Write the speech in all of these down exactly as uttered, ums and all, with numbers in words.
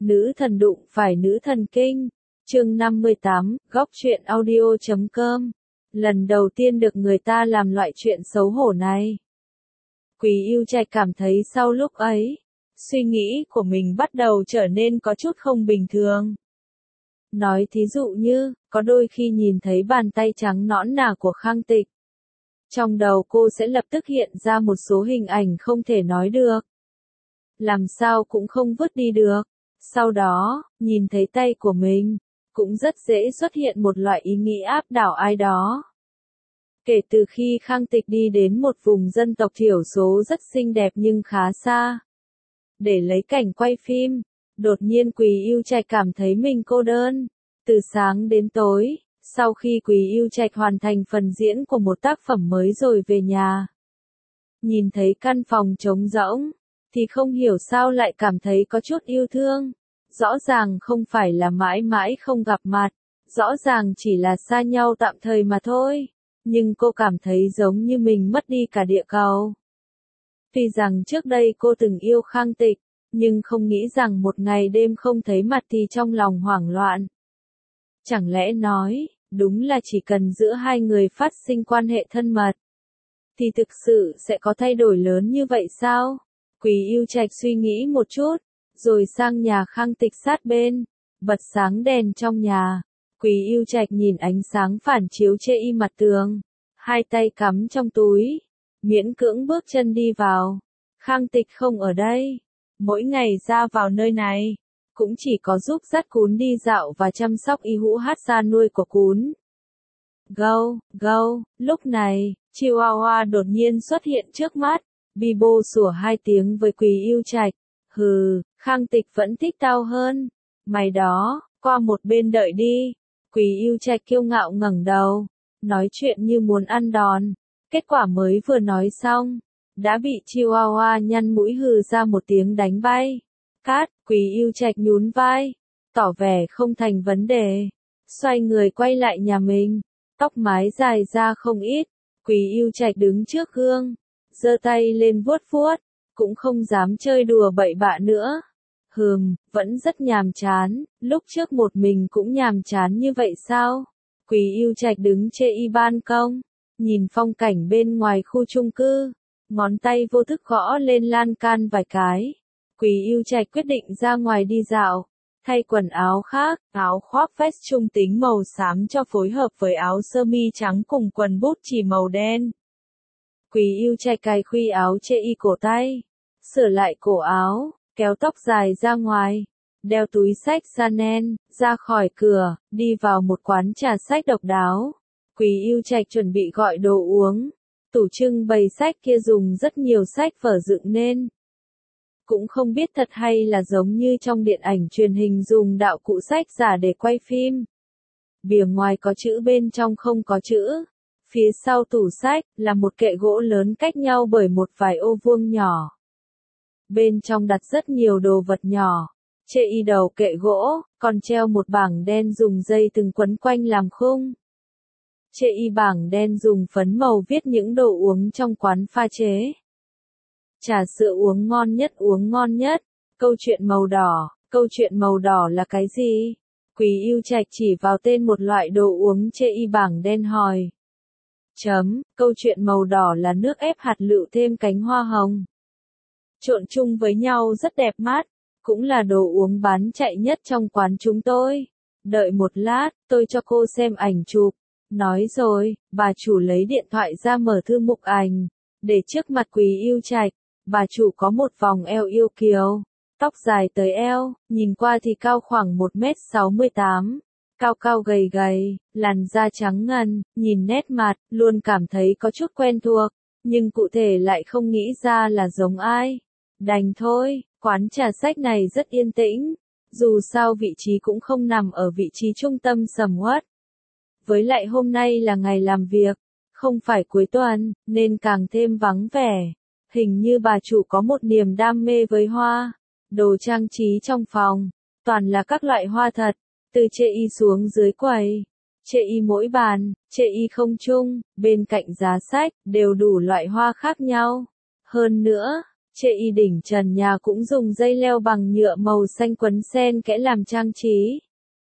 Nữ thần đụng phải nữ thần kinh. Chương năm mươi tám, góc truyện audio chấm com. Lần đầu tiên được người ta làm loại chuyện xấu hổ này. Quý Yêu Trạch cảm thấy sau lúc ấy, suy nghĩ của mình bắt đầu trở nên có chút không bình thường. Nói thí dụ như, có đôi khi nhìn thấy bàn tay trắng nõn nà của Khang Tịch. Trong đầu cô sẽ lập tức hiện ra một số hình ảnh không thể nói được. Làm sao cũng không vứt đi được. Sau đó, nhìn thấy tay của mình, cũng rất dễ xuất hiện một loại ý nghĩ áp đảo ai đó. Kể từ khi Khang Tịch đi đến một vùng dân tộc thiểu số rất xinh đẹp nhưng khá xa, để lấy cảnh quay phim, đột nhiên Quý Yêu Trạch cảm thấy mình cô đơn. Từ sáng đến tối, sau khi Quý Yêu Trạch hoàn thành phần diễn của một tác phẩm mới rồi về nhà, nhìn thấy căn phòng trống rỗng, thì không hiểu sao lại cảm thấy có chút yêu thương. Rõ ràng không phải là mãi mãi không gặp mặt, rõ ràng chỉ là xa nhau tạm thời mà thôi, nhưng cô cảm thấy giống như mình mất đi cả địa cầu. Tuy rằng trước đây cô từng yêu Khang Tịch, nhưng không nghĩ rằng một ngày đêm không thấy mặt thì trong lòng hoảng loạn. Chẳng lẽ nói, đúng là chỉ cần giữa hai người phát sinh quan hệ thân mật, thì thực sự sẽ có thay đổi lớn như vậy sao? Quý Yêu Trạch suy nghĩ một chút, rồi sang nhà Khang Tịch sát bên, bật sáng đèn trong nhà. Quý Yêu Trạch nhìn ánh sáng phản chiếu chê y mặt tường, hai tay cắm trong túi, miễn cưỡng bước chân đi vào. Khang Tịch không ở đây, mỗi ngày ra vào nơi này, cũng chỉ có giúp dắt cún đi dạo và chăm sóc y hũ hát ra nuôi của cún. Gâu, gâu, lúc này, Chihuahua đột nhiên xuất hiện trước mắt, Bibo sủa hai tiếng với Quý Yêu Trạch. Hừ, Khang Tịch vẫn thích tao hơn. Mày đó, qua một bên đợi đi. Quý Yêu Trạch kiêu ngạo ngẩng đầu, nói chuyện như muốn ăn đòn. Kết quả mới vừa nói xong, đã bị Chihuahua nhăn mũi hừ ra một tiếng đánh bay. Cát, Quý Yêu Trạch nhún vai, tỏ vẻ không thành vấn đề. Xoay người quay lại nhà mình, tóc mái dài ra không ít. Quý Yêu Trạch đứng trước gương, giơ tay lên vuốt vuốt, cũng không dám chơi đùa bậy bạ nữa. Hừm, vẫn rất nhàm chán, lúc trước một mình cũng nhàm chán như vậy sao? Quý Yêu Trạch đứng trên y ban công, nhìn phong cảnh bên ngoài khu chung cư, ngón tay vô thức gõ lên lan can vài cái. Quý Yêu Trạch quyết định ra ngoài đi dạo, thay quần áo khác, áo khoác vest trung tính màu xám cho phối hợp với áo sơ mi trắng cùng quần bút chỉ màu đen. Quý Yêu Trạch cài khuy áo chê y cổ tay, sửa lại cổ áo, kéo tóc dài ra ngoài, đeo túi xách Chanel, ra khỏi cửa, đi vào một quán trà sách độc đáo. Quý Yêu Trạch chuẩn bị gọi đồ uống, tủ trưng bày sách kia dùng rất nhiều sách vở dựng nên. Cũng không biết thật hay là giống như trong điện ảnh truyền hình dùng đạo cụ sách giả để quay phim. Bìa ngoài có chữ bên trong không có chữ. Phía sau tủ sách là một kệ gỗ lớn cách nhau bởi một vài ô vuông nhỏ. Bên trong đặt rất nhiều đồ vật nhỏ. Trên y đầu kệ gỗ, còn treo một bảng đen dùng dây từng quấn quanh làm khung. Trên y bảng đen dùng phấn màu viết những đồ uống trong quán pha chế. Trà sữa uống ngon nhất uống ngon nhất. Câu chuyện màu đỏ, câu chuyện màu đỏ là cái gì? Quý Yêu Trạch chỉ vào tên một loại đồ uống trên y bảng đen hỏi. Chấm, câu chuyện màu đỏ là nước ép hạt lựu thêm cánh hoa hồng. Trộn chung với nhau rất đẹp mắt, cũng là đồ uống bán chạy nhất trong quán chúng tôi. Đợi một lát, tôi cho cô xem ảnh chụp. Nói rồi, bà chủ lấy điện thoại ra mở thư mục ảnh, để trước mặt Quý Yêu Trạch. Bà chủ có một vòng eo yêu kiều, tóc dài tới eo, nhìn qua thì cao khoảng một mét sáu mươi tám. Cao cao gầy gầy, làn da trắng ngần, nhìn nét mặt, luôn cảm thấy có chút quen thuộc, nhưng cụ thể lại không nghĩ ra là giống ai. Đành thôi, quán trà sách này rất yên tĩnh, dù sao vị trí cũng không nằm ở vị trí trung tâm sầm uất. Với lại hôm nay là ngày làm việc, không phải cuối tuần, nên càng thêm vắng vẻ. Hình như bà chủ có một niềm đam mê với hoa, đồ trang trí trong phòng, toàn là các loại hoa thật. Từ chê y xuống dưới quầy, chê y mỗi bàn, chê y không chung, bên cạnh giá sách, đều đủ loại hoa khác nhau. Hơn nữa, Chê y đỉnh trần nhà cũng dùng dây leo bằng nhựa màu xanh quấn sen kẽ làm trang trí.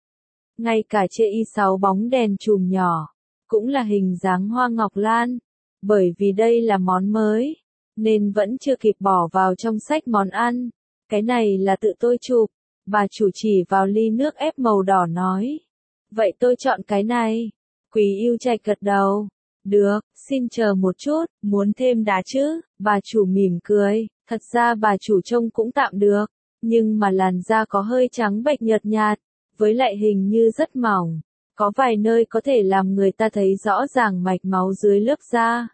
Ngay cả chê y sáu bóng đèn chùm nhỏ, cũng là hình dáng hoa ngọc lan. Bởi vì đây là món mới, nên vẫn chưa kịp bỏ vào trong sách món ăn. Cái này là tự tôi chụp, bà chủ chỉ vào ly nước ép màu đỏ nói. Vậy tôi chọn cái này. Quý Yêu Trạch gật đầu. Được, xin chờ một chút, muốn thêm đá chứ? Bà chủ mỉm cười, thật ra bà chủ trông cũng tạm được, nhưng mà làn da có hơi trắng bệch nhợt nhạt, với lại hình như rất mỏng, có vài nơi có thể làm người ta thấy rõ ràng mạch máu dưới lớp da.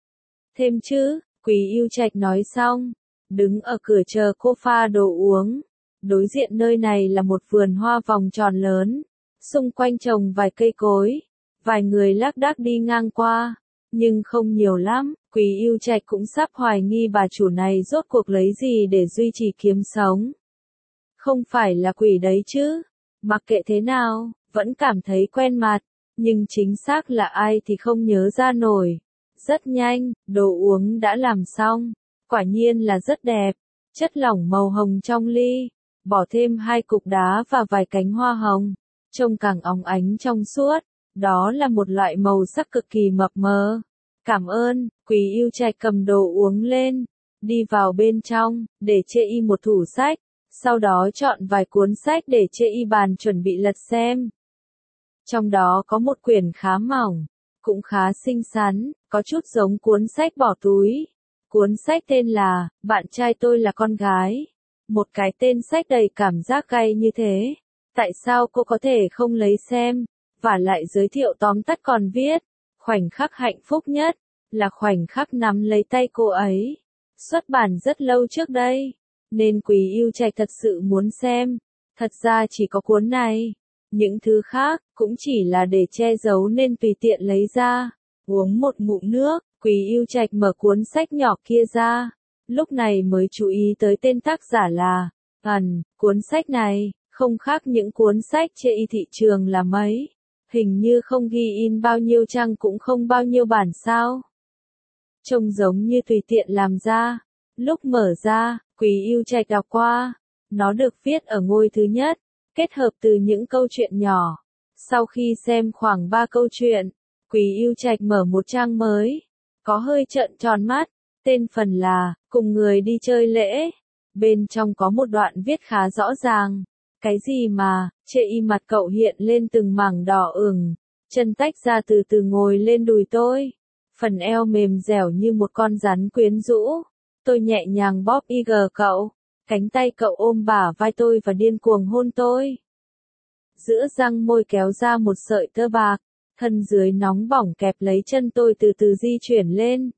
Thêm chứ, Quý Yêu Trạch nói xong, đứng ở cửa chờ cô pha đồ uống. Đối diện nơi này là một vườn hoa vòng tròn lớn, xung quanh trồng vài cây cối. Vài người lác đác đi ngang qua, nhưng không nhiều lắm. Quý Yêu Trạch cũng sắp hoài nghi bà chủ này rốt cuộc lấy gì để duy trì kiếm sống. Không phải là quỷ đấy chứ. Mặc kệ thế nào, vẫn cảm thấy quen mặt, nhưng chính xác là ai thì không nhớ ra nổi. Rất nhanh, đồ uống đã làm xong, quả nhiên là rất đẹp. Chất lỏng màu hồng trong ly, bỏ thêm hai cục đá và vài cánh hoa hồng, trông càng óng ánh trong suốt. Đó là một loại màu sắc cực kỳ mập mờ. Cảm ơn. Quý Yêu Trạch cầm đồ uống lên, đi vào bên trong, để chê y một tủ sách, sau đó chọn vài cuốn sách để chê y bàn chuẩn bị lật xem. Trong đó có một quyển khá mỏng, cũng khá xinh xắn, có chút giống cuốn sách bỏ túi. Cuốn sách tên là Bạn trai tôi là con gái. Một cái tên sách đầy cảm giác gay như thế. Tại sao cô có thể không lấy xem? Và lại giới thiệu tóm tắt còn viết, khoảnh khắc hạnh phúc nhất, là khoảnh khắc nắm lấy tay cô ấy. Xuất bản rất lâu trước đây, nên Quý Yêu Trạch thật sự muốn xem. Thật ra chỉ có cuốn này, những thứ khác, cũng chỉ là để che giấu nên tùy tiện lấy ra. Uống một ngụm nước, Quý Yêu Trạch mở cuốn sách nhỏ kia ra, lúc này mới chú ý tới tên tác giả là, Ẩn, cuốn sách này, không khác những cuốn sách chê y thị trường là mấy. Hình như không ghi in bao nhiêu trang cũng không bao nhiêu bản sao. Trông giống như tùy tiện làm ra. Lúc mở ra, Quý Yêu Trạch đọc qua. Nó được viết ở ngôi thứ nhất, kết hợp từ những câu chuyện nhỏ. Sau khi xem khoảng ba câu chuyện, Quý Yêu Trạch mở một trang mới. Có hơi trợn tròn mắt. Tên phần là, cùng người đi chơi lễ. Bên trong có một đoạn viết khá rõ ràng. Cái gì mà, chê y mặt cậu hiện lên từng mảng đỏ ửng, chân tách ra từ từ ngồi lên đùi tôi. Phần eo mềm dẻo như một con rắn quyến rũ. Tôi nhẹ nhàng bóp y gờ cậu, cánh tay cậu ôm bả vai tôi và điên cuồng hôn tôi. Giữa răng môi kéo ra một sợi tơ bạc, thân dưới nóng bỏng kẹp lấy chân tôi từ từ di chuyển lên.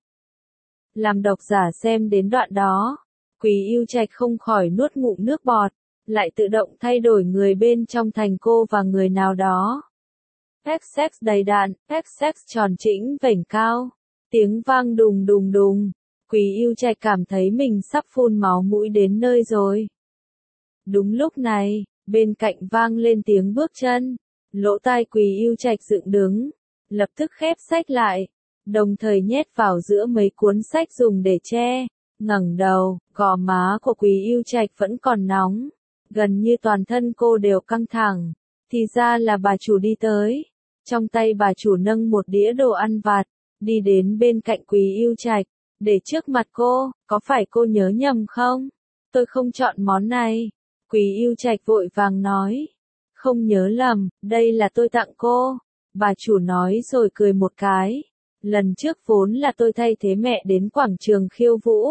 Làm độc giả xem đến đoạn đó, Quý Yêu Trạch không khỏi nuốt ngụm nước bọt. Lại tự động thay đổi người bên trong thành cô và người nào đó. Pek sex đầy đặn, pek sex tròn trĩnh vểnh cao. Tiếng vang đùng đùng đùng. Quý Yêu Trạch cảm thấy mình sắp phun máu mũi đến nơi rồi. Đúng lúc này, bên cạnh vang lên tiếng bước chân. Lỗ tai Quý Yêu Trạch dựng đứng, lập tức khép sách lại, đồng thời nhét vào giữa mấy cuốn sách dùng để che. Ngẩng đầu, gò má của Quý Yêu Trạch vẫn còn nóng. Gần như toàn thân cô đều căng thẳng. Thì ra là bà chủ đi tới. Trong tay bà chủ nâng một đĩa đồ ăn vặt, đi đến bên cạnh Quý Yêu Trạch, để trước mặt cô. Có phải cô nhớ nhầm không? Tôi không chọn món này. Quý Yêu Trạch vội vàng nói. Không nhớ lầm, đây là tôi tặng cô. Bà chủ nói rồi cười một cái. Lần trước vốn là tôi thay thế mẹ đến quảng trường khiêu vũ.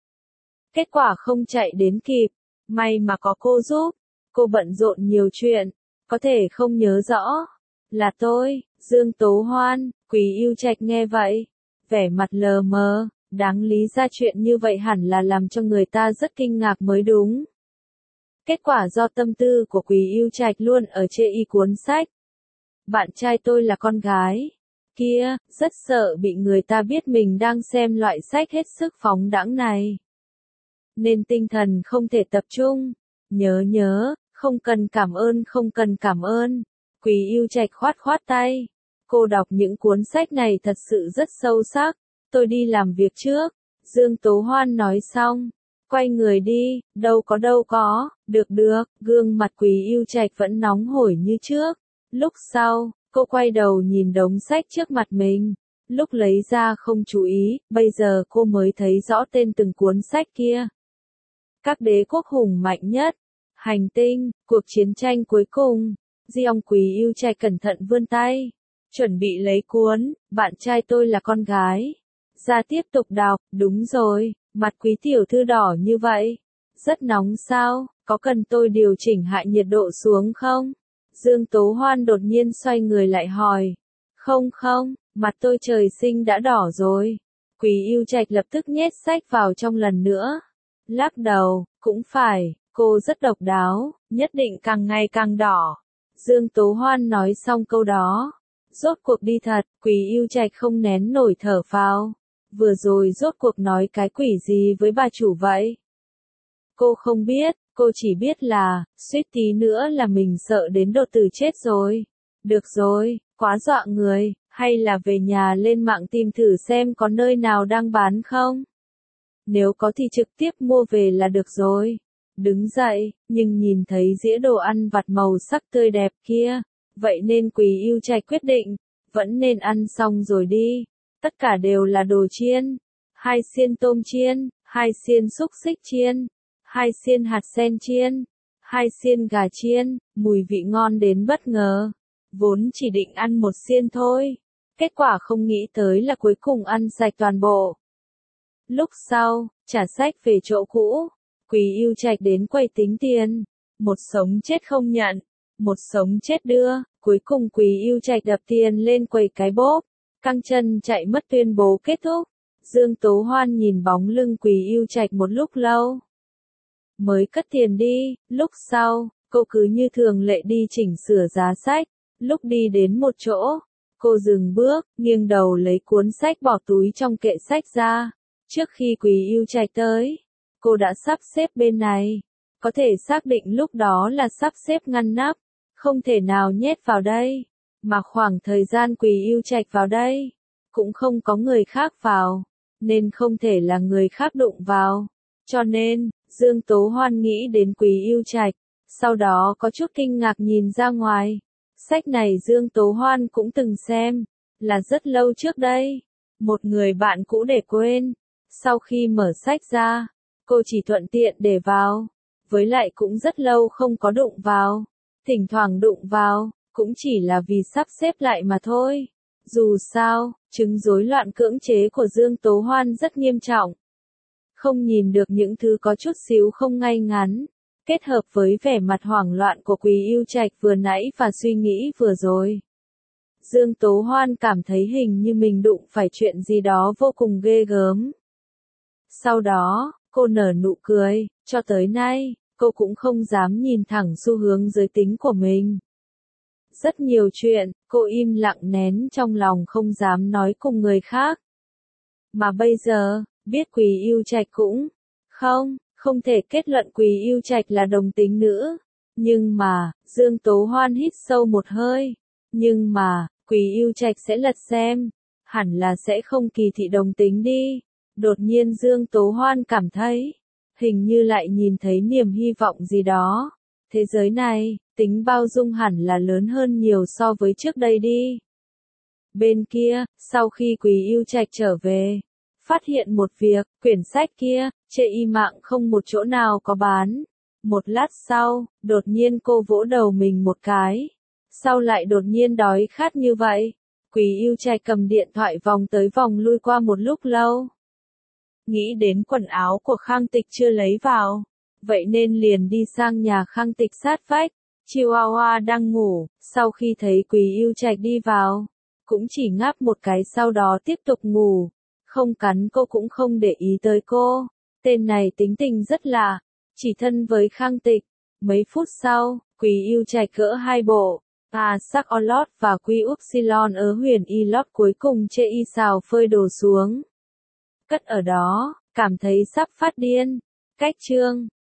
Kết quả không chạy đến kịp. May mà có cô giúp. Cô bận rộn nhiều chuyện, có thể không nhớ rõ. Là tôi, Dương Tố Hoan. Quý Yêu Trạch nghe vậy, vẻ mặt lờ mờ. Đáng lý ra chuyện như vậy hẳn là làm cho người ta rất kinh ngạc mới đúng. Kết quả do tâm tư của Quý Yêu Trạch luôn ở chê y cuốn sách. Bạn trai tôi là con gái. Kia, rất sợ bị người ta biết mình đang xem loại sách hết sức phóng đãng này. Nên tinh thần không thể tập trung. Nhớ nhớ, không cần cảm ơn không cần cảm ơn. Quý Yêu Trạch khoát khoát tay. Cô đọc những cuốn sách này thật sự rất sâu sắc. Tôi đi làm việc trước. Dương Tố Hoan nói xong, Quay người đi, đâu có đâu có, được được, gương mặt Quý Yêu Trạch vẫn nóng hổi như trước. Lúc sau, cô quay đầu nhìn đống sách trước mặt mình. Lúc lấy ra không chú ý, bây giờ cô mới thấy rõ tên từng cuốn sách kia. Các đế quốc hùng mạnh nhất, hành tinh, cuộc chiến tranh cuối cùng. Diong Quý Yêu Trạch cẩn thận vươn tay, chuẩn bị lấy cuốn, bạn trai tôi là con gái. Ra tiếp tục đọc, đúng rồi, mặt Quý tiểu thư đỏ như vậy. Rất nóng sao, có cần tôi điều chỉnh hạ nhiệt độ xuống không? Dương Tố Hoan đột nhiên xoay người lại hỏi. Không không, mặt tôi trời sinh đã đỏ rồi. Quý Yêu Trạch lập tức nhét sách vào trong lần nữa. Lắc đầu, cũng phải, cô rất độc đáo, nhất định càng ngày càng đỏ. Dương Tố Hoan nói xong câu đó. Rốt cuộc đi thật, Quý Yêu Trạch không nén nổi thở phào. Vừa rồi rốt cuộc nói cái quỷ gì với bà chủ vậy? Cô không biết, cô chỉ biết là, suýt tí nữa là mình sợ đến đột tử chết rồi. Được rồi, quá dọa người, hay là về nhà lên mạng tìm thử xem có nơi nào đang bán không? Nếu có thì trực tiếp mua về là được rồi. Đứng dậy, nhưng nhìn thấy dĩa đồ ăn vặt màu sắc tươi đẹp kia, vậy nên Quý Yêu Trạch quyết định, vẫn nên ăn xong rồi đi. Tất cả đều là đồ chiên, hai xiên tôm chiên, hai xiên xúc xích chiên, hai xiên hạt sen chiên, hai xiên gà chiên, mùi vị ngon đến bất ngờ. Vốn chỉ định ăn một xiên thôi, kết quả không nghĩ tới là cuối cùng ăn sạch toàn bộ. Lúc sau, trả sách về chỗ cũ, Quý Yêu Trạch đến quầy tính tiền, một sống chết không nhận, một sống chết đưa, cuối cùng Quý Yêu Trạch đập tiền lên quầy cái bốp, căng chân chạy mất tuyên bố kết thúc. Dương Tố Hoan nhìn bóng lưng Quý Yêu Trạch một lúc lâu, mới cất tiền đi. Lúc sau, cô cứ như thường lệ đi chỉnh sửa giá sách. Lúc đi đến một chỗ, cô dừng bước, nghiêng đầu lấy cuốn sách bỏ túi trong kệ sách ra. Trước khi Quý Yêu Trạch tới, cô đã sắp xếp bên này. Có thể xác định lúc đó là sắp xếp ngăn nắp, không thể nào nhét vào đây. Mà khoảng thời gian Quý Yêu Trạch vào đây, cũng không có người khác vào, nên không thể là người khác đụng vào. Cho nên, Dương Tố Hoan nghĩ đến Quý Yêu Trạch, sau đó có chút kinh ngạc nhìn ra ngoài. Sách này Dương Tố Hoan cũng từng xem, là rất lâu trước đây. Một người bạn cũ để quên. Sau khi mở sách ra, cô chỉ thuận tiện để vào. Với lại cũng rất lâu không có đụng vào. Thỉnh thoảng đụng vào, cũng chỉ là vì sắp xếp lại mà thôi. Dù sao, chứng rối loạn cưỡng chế của Dương Tố Hoan rất nghiêm trọng. Không nhìn được những thứ có chút xíu không ngay ngắn, kết hợp với vẻ mặt hoảng loạn của Quý Yêu Trạch vừa nãy và suy nghĩ vừa rồi. Dương Tố Hoan cảm thấy hình như mình đụng phải chuyện gì đó vô cùng ghê gớm. Sau đó, cô nở nụ cười, cho tới nay, cô cũng không dám nhìn thẳng xu hướng giới tính của mình. Rất nhiều chuyện, cô im lặng nén trong lòng không dám nói cùng người khác. Mà bây giờ, biết Quý Yêu Trạch cũng, không, không thể kết luận Quý Yêu Trạch là đồng tính nữ. Nhưng mà, Dương Tố Hoan hít sâu một hơi. Nhưng mà, Quý Yêu Trạch sẽ lật xem, hẳn là sẽ không kỳ thị đồng tính đi. Đột nhiên Dương Tố Hoan cảm thấy, hình như lại nhìn thấy niềm hy vọng gì đó. Thế giới này, tính bao dung hẳn là lớn hơn nhiều so với trước đây đi. Bên kia, sau khi Quý Yêu Trạch trở về, phát hiện một việc, quyển sách kia, trên y mạng không một chỗ nào có bán. Một lát sau, đột nhiên cô vỗ đầu mình một cái. Sao lại đột nhiên đói khát như vậy? Quý Yêu Trạch cầm điện thoại vòng tới vòng lui qua một lúc lâu. Nghĩ đến quần áo của Khang Tịch chưa lấy vào, vậy nên liền đi sang nhà Khang Tịch sát vách. Chihuahua đang ngủ, sau khi thấy Quý Yêu Trạch đi vào, cũng chỉ ngáp một cái sau đó tiếp tục ngủ. Không cắn cô cũng không để ý tới cô. Tên này tính tình rất lạ, chỉ thân với Khang Tịch. Mấy phút sau, Quý Yêu Trạch gỡ hai bộ, A sắc Olot và Quy Upsilon ở huyền y lót cuối cùng chê y xào phơi đồ xuống. Cất ở đó, cảm thấy sắp phát điên. Cách chương